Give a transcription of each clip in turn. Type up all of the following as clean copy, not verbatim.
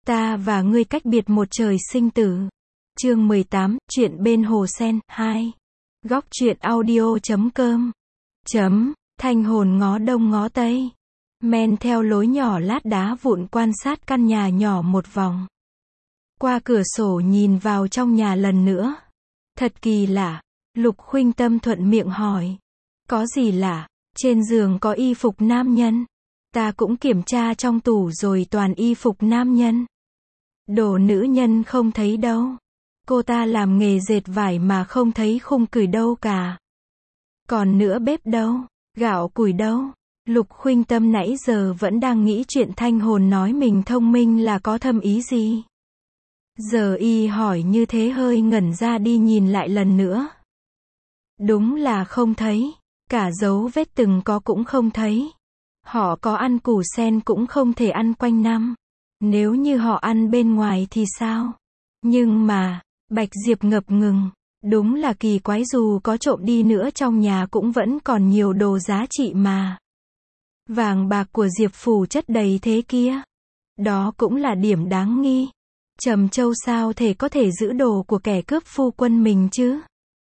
Ta và ngươi cách biệt một trời sinh tử. Chương 18, chuyện bên hồ sen, 2. Góc truyện audio.com. Thanh hồn ngó đông ngó tây. Men theo lối nhỏ lát đá vụn quan sát căn nhà nhỏ một vòng. Qua cửa sổ nhìn vào trong nhà lần nữa. Thật kỳ lạ. Lục Khuynh Tâm thuận miệng hỏi. Có gì lạ? Trên giường có y phục nam nhân. Ta cũng kiểm tra trong tủ rồi toàn y phục nam nhân. Đồ nữ nhân không thấy đâu. Cô ta làm nghề dệt vải mà không thấy khung cửi đâu cả. Còn nữa bếp đâu? Gạo củi đâu? Lục Khuynh Tâm nãy giờ vẫn đang nghĩ chuyện Thanh hồn nói mình thông minh là có thâm ý gì. Giờ y hỏi như thế hơi ngẩn ra đi nhìn lại lần nữa. Đúng là không thấy. Cả dấu vết từng có cũng không thấy. Họ có ăn củ sen cũng không thể ăn quanh năm. Nếu như họ ăn bên ngoài thì sao? Nhưng mà, Bạch Diệp ngập ngừng. Đúng là kỳ quái, dù có trộm đi nữa trong nhà cũng vẫn còn nhiều đồ giá trị mà. Vàng bạc của Diệp phủ chất đầy thế kia. Đó cũng là điểm đáng nghi. Trầm Châu sao thể có thể giữ đồ của kẻ cướp phu quân mình chứ?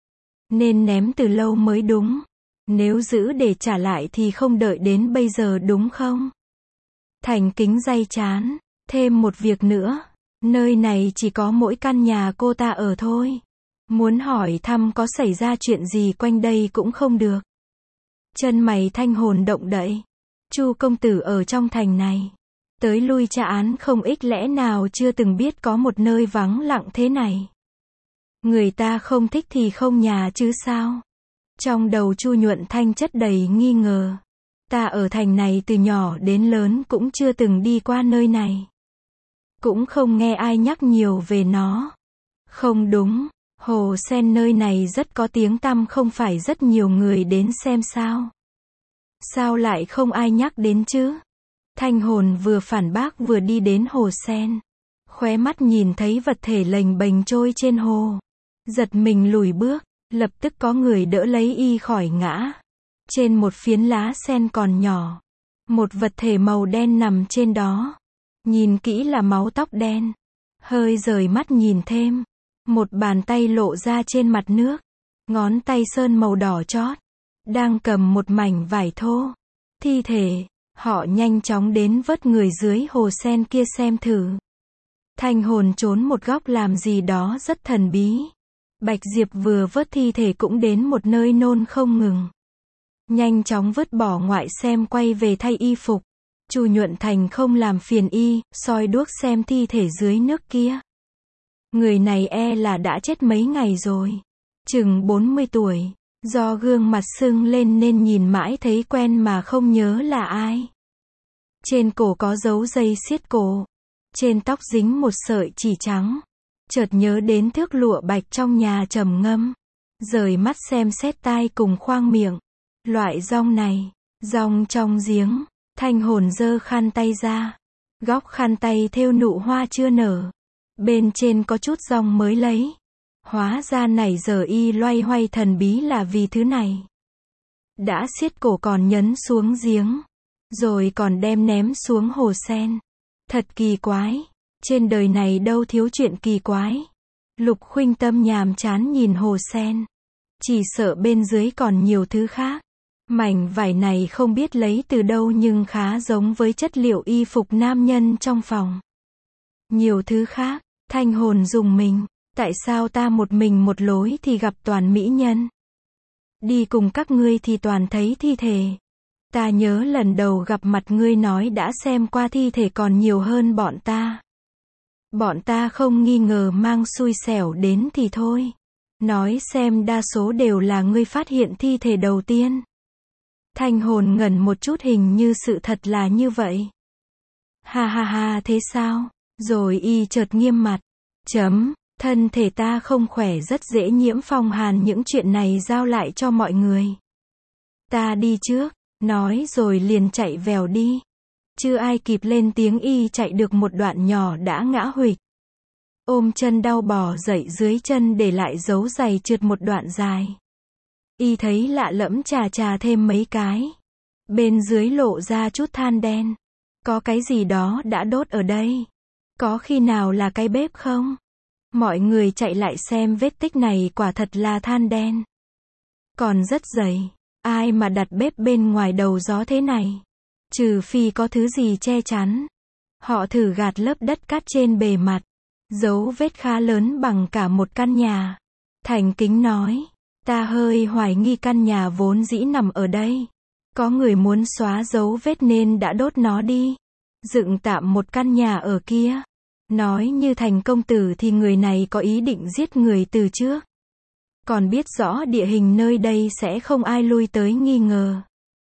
Nên ném từ lâu mới đúng. Nếu giữ để trả lại thì không đợi đến bây giờ đúng không? Thành Kính day chán. Thêm một việc nữa. Nơi này chỉ có mỗi căn nhà cô ta ở thôi. Muốn hỏi thăm có xảy ra chuyện gì quanh đây cũng không được. Chân mày Thanh hồn động đậy. Chu công tử ở trong thành này. Tới lui tra án không ít, lẽ nào chưa từng biết có một nơi vắng lặng thế này. Người ta không thích thì không nhà chứ sao? Trong đầu Chu Nhuận Thanh chất đầy nghi ngờ. Ta ở thành này từ nhỏ đến lớn cũng chưa từng đi qua nơi này. Cũng không nghe ai nhắc nhiều về nó. Không đúng, hồ sen nơi này rất có tiếng tăm, không phải rất nhiều người đến xem sao? Sao lại không ai nhắc đến chứ? Thanh hồn vừa phản bác vừa đi đến hồ sen. Khóe mắt nhìn thấy vật thể lềnh bềnh trôi trên hồ. Giật mình lùi bước, lập tức có người đỡ lấy y khỏi ngã. Trên một phiến lá sen còn nhỏ, một vật thể màu đen nằm trên đó. Nhìn kỹ là máu tóc đen. Hơi rời mắt nhìn thêm. Một bàn tay lộ ra trên mặt nước. Ngón tay sơn màu đỏ chót. Đang cầm một mảnh vải thô. Thi thể. Họ nhanh chóng đến vớt người dưới hồ sen kia xem thử. Thanh hồn trốn một góc làm gì đó rất thần bí. Bạch Diệp vừa vớt thi thể cũng đến một nơi nôn không ngừng. Nhanh chóng vứt bỏ ngoại xem quay về thay y phục. Chu Nhuận Thành không làm phiền y, soi đuốc xem thi thể dưới nước kia. Người này e là đã chết mấy ngày rồi. Chừng 40 tuổi. Do gương mặt sưng lên nên nhìn mãi thấy quen mà không nhớ là ai. Trên cổ có dấu dây xiết cổ. Trên tóc dính một sợi chỉ trắng. Chợt nhớ đến thước lụa bạch trong nhà, trầm ngâm. Rời mắt xem xét tai cùng khoang miệng. Loại rong này, rong trong giếng. Thanh hồn giơ khăn tay ra. Góc khăn tay thêu nụ hoa chưa nở. Bên trên có chút rong mới lấy. Hóa ra nãy giờ y loay hoay thần bí là vì thứ này. Đã xiết cổ còn nhấn xuống giếng. Rồi còn đem ném xuống hồ sen. Thật kỳ quái. Trên đời này đâu thiếu chuyện kỳ quái. Lục Khuynh Tâm nhàm chán nhìn hồ sen. Chỉ sợ bên dưới còn nhiều thứ khác. Mảnh vải này không biết lấy từ đâu nhưng khá giống với chất liệu y phục nam nhân trong phòng. Nhiều thứ khác. Thanh hồn rùng mình. Tại sao ta một mình một lối thì gặp toàn mỹ nhân? Đi cùng các ngươi thì toàn thấy thi thể. Ta nhớ lần đầu gặp mặt ngươi nói đã xem qua thi thể còn nhiều hơn bọn ta. Bọn ta không nghi ngờ mang xui xẻo đến thì thôi. Nói xem đa số đều là ngươi phát hiện thi thể đầu tiên. Thanh hồn ngẩn một chút, hình như sự thật là như vậy. Ha ha ha, thế sao? Rồi y chợt nghiêm mặt. Thân thể ta không khỏe, rất dễ nhiễm phong hàn, những chuyện này giao lại cho mọi người. Ta đi trước, nói rồi liền chạy vèo đi. Chưa ai kịp lên tiếng y chạy được một đoạn nhỏ đã ngã huỵch. Ôm chân đau bò dậy dưới chân để lại dấu giày trượt một đoạn dài. Y thấy lạ lẫm, chà thêm mấy cái. Bên dưới lộ ra chút than đen. Có cái gì đó đã đốt ở đây. Có khi nào là cái bếp không? Mọi người chạy lại xem vết tích này quả thật là than đen. Còn rất dày. Ai mà đặt bếp bên ngoài đầu gió thế này? Trừ phi có thứ gì che chắn. Họ thử gạt lớp đất cát trên bề mặt. Dấu vết khá lớn bằng cả một căn nhà. Thành Kính nói. Ta hơi hoài nghi căn nhà vốn dĩ nằm ở đây. Có người muốn xóa dấu vết nên đã đốt nó đi. Dựng tạm một căn nhà ở kia. Nói như Thành công tử thì người này có ý định giết người từ trước. Còn biết rõ địa hình nơi đây sẽ không ai lui tới nghi ngờ.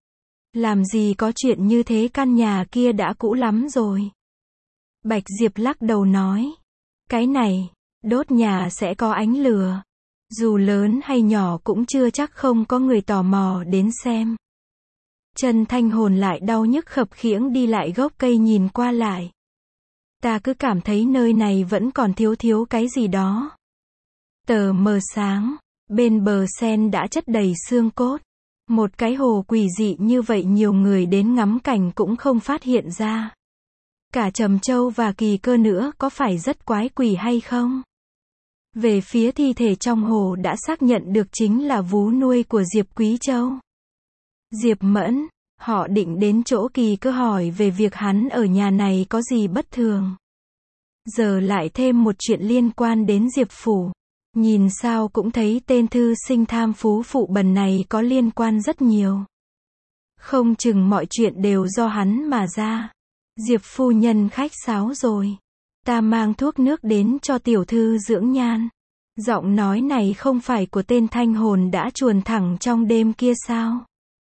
Làm gì có chuyện như thế, căn nhà kia đã cũ lắm rồi. Bạch Diệp lắc đầu nói. Cái này, đốt nhà sẽ có ánh lửa. Dù lớn hay nhỏ cũng chưa chắc không có người tò mò đến xem. Chân Thanh Hồn lại đau nhức khập khiễng đi lại gốc cây nhìn qua lại. Ta cứ cảm thấy nơi này vẫn còn thiếu cái gì đó. Tờ mờ sáng, bên bờ sen đã chất đầy xương cốt. Một cái hồ quỷ dị như vậy nhiều người đến ngắm cảnh cũng không phát hiện ra. Cả Trầm Châu và Kỳ Cơ nữa, có phải rất quái quỷ hay không? Về phía thi thể trong hồ đã xác nhận được chính là vú nuôi của Diệp Quý Châu. Diệp Mẫn, họ định đến chỗ Kỳ Cơ hỏi về việc hắn ở nhà này có gì bất thường. Giờ lại thêm một chuyện liên quan đến Diệp Phủ. Nhìn sao cũng thấy tên thư sinh tham phú phụ bần này có liên quan rất nhiều. Không chừng mọi chuyện đều do hắn mà ra. Diệp phu nhân khách sáo rồi. Ta mang thuốc nước đến cho tiểu thư dưỡng nhan. Giọng nói này không phải của tên Thanh Hồn đã chuồn thẳng trong đêm kia sao?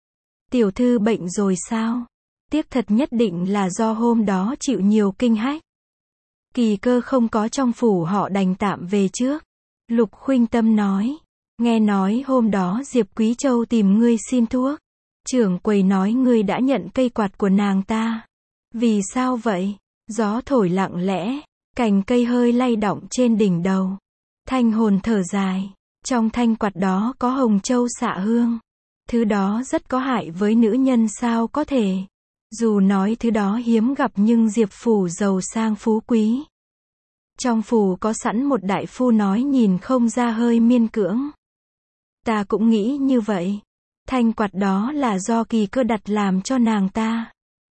Tiểu thư bệnh rồi sao? Tiếc thật, nhất định là do hôm đó chịu nhiều kinh hách. Kỳ Cơ không có trong phủ, họ đành tạm về trước. Lục Khuynh Tâm nói. Nghe nói hôm đó Diệp Quý Châu tìm ngươi xin thuốc. Trưởng quầy nói ngươi đã nhận cây quạt của nàng ta. Vì sao vậy? Gió thổi lặng lẽ, cành cây hơi lay động trên đỉnh đầu. Thanh Hồn thở dài. Trong thanh quạt đó có hồng châu xạ hương. Thứ đó rất có hại với nữ nhân sao có thể. Dù nói thứ đó hiếm gặp nhưng Diệp Phủ giàu sang phú quý. Trong phủ có sẵn một đại phu nói nhìn không ra hơi miên cưỡng. Ta cũng nghĩ như vậy. Thanh quạt đó là do Kỳ Cơ đặt làm cho nàng ta.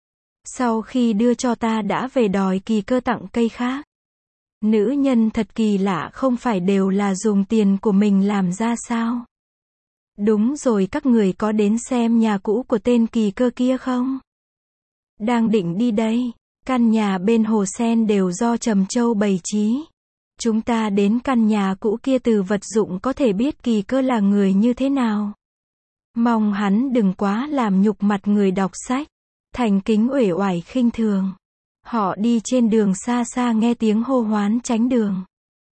Sau khi đưa cho ta đã về đòi Kỳ Cơ tặng cây khác. Nữ nhân thật kỳ lạ, không phải đều là dùng tiền của mình làm ra sao? Đúng rồi, các người có đến xem nhà cũ của tên Kỳ Cơ kia không? Đang định đi đây. Căn nhà bên hồ sen đều do Trầm Châu bày trí. Chúng ta đến căn nhà cũ kia từ vật dụng có thể biết Kỳ Cơ là người như thế nào. Mong hắn đừng quá làm nhục mặt người đọc sách. Thành Kính uể oải khinh thường. Họ đi trên đường xa xa nghe tiếng hô hoán tránh đường.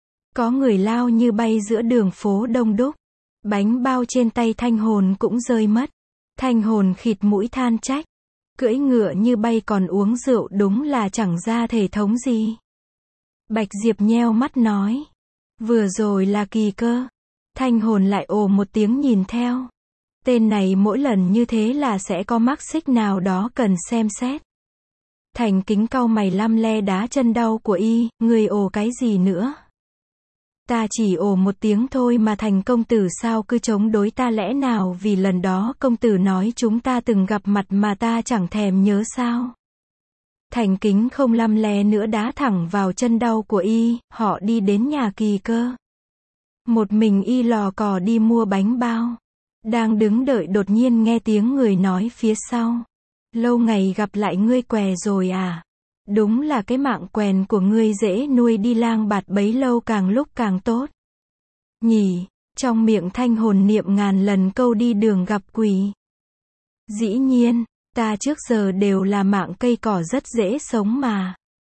Có người lao như bay giữa đường phố đông đúc. Bánh bao trên tay Thanh Hồn cũng rơi mất. Thanh Hồn khịt mũi than trách. Cưỡi ngựa như bay còn uống rượu đúng là chẳng ra thể thống gì. Bạch Diệp nheo mắt nói. Vừa rồi là Kỳ Cơ. Thanh Hồn lại ồ một tiếng nhìn theo. Tên này mỗi lần như thế là sẽ có mắc xích nào đó cần xem xét. Thành Kính cau mày lăm le đá chân đau của y, người ồ cái gì nữa? Ta chỉ ồ một tiếng thôi mà Thành công tử sao cứ chống đối ta, lẽ nào vì lần đó công tử nói chúng ta từng gặp mặt mà ta chẳng thèm nhớ sao? Thành Kính không lăm le nữa đá thẳng vào chân đau của y, họ đi đến nhà Kỳ Cơ. Một mình y lò cò đi mua bánh bao. Đang đứng đợi đột nhiên nghe tiếng người nói phía sau. Lâu ngày gặp lại, ngươi què rồi à? Đúng là cái mạng quèn của ngươi dễ nuôi, đi lang bạt bấy lâu càng lúc càng tốt. Nhỉ, trong miệng Thanh Hồn niệm ngàn lần câu đi đường gặp quỷ. Dĩ nhiên, ta trước giờ đều là mạng cây cỏ rất dễ sống mà.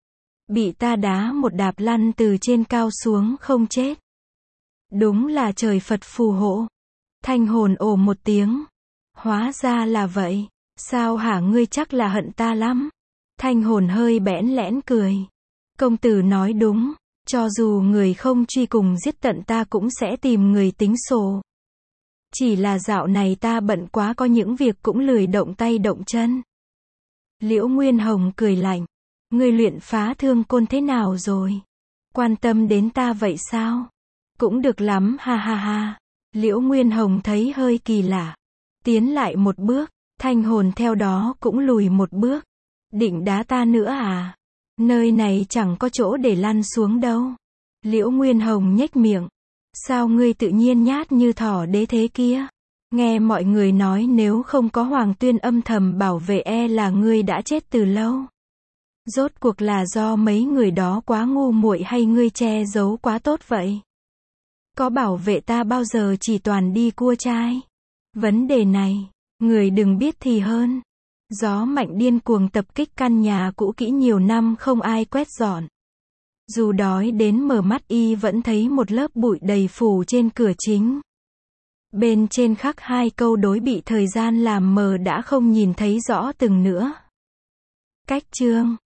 Bị ta đá một đạp lăn từ trên cao xuống không chết. Đúng là trời Phật phù hộ. Thanh Hồn ồ một tiếng. Hóa ra là vậy. Sao hả, ngươi chắc là hận ta lắm. Thanh Hồn hơi bẽn lẽn cười. Công tử nói đúng. Cho dù người không truy cùng giết tận ta cũng sẽ tìm người tính sổ. Chỉ là dạo này ta bận quá, có những việc cũng lười động tay động chân. Liễu Nguyên Hồng cười lạnh. Ngươi luyện phá thương côn thế nào rồi? Quan tâm đến ta vậy sao? Cũng được lắm ha ha ha. Liễu Nguyên Hồng thấy hơi kỳ lạ. Tiến lại một bước, Thanh Hồn theo đó cũng lùi một bước. Định đá ta nữa à? Nơi này chẳng có chỗ để lăn xuống đâu. Liễu Nguyên Hồng nhếch miệng. Sao ngươi tự nhiên nhát như thỏ đế thế kia? Nghe mọi người nói nếu không có Hoàng Tuyên âm thầm bảo vệ là ngươi đã chết từ lâu. Rốt cuộc là do mấy người đó quá ngu muội hay ngươi che giấu quá tốt vậy? Có bảo vệ ta bao giờ chỉ toàn đi cua trai? Vấn đề này, người đừng biết thì hơn. Gió mạnh điên cuồng tập kích căn nhà cũ kỹ nhiều năm không ai quét dọn. Dù đói đến mở mắt y vẫn thấy một lớp bụi đầy phủ trên cửa chính. Bên trên khắc 2 câu đối bị thời gian làm mờ đã không nhìn thấy rõ từng nữa. Cách chương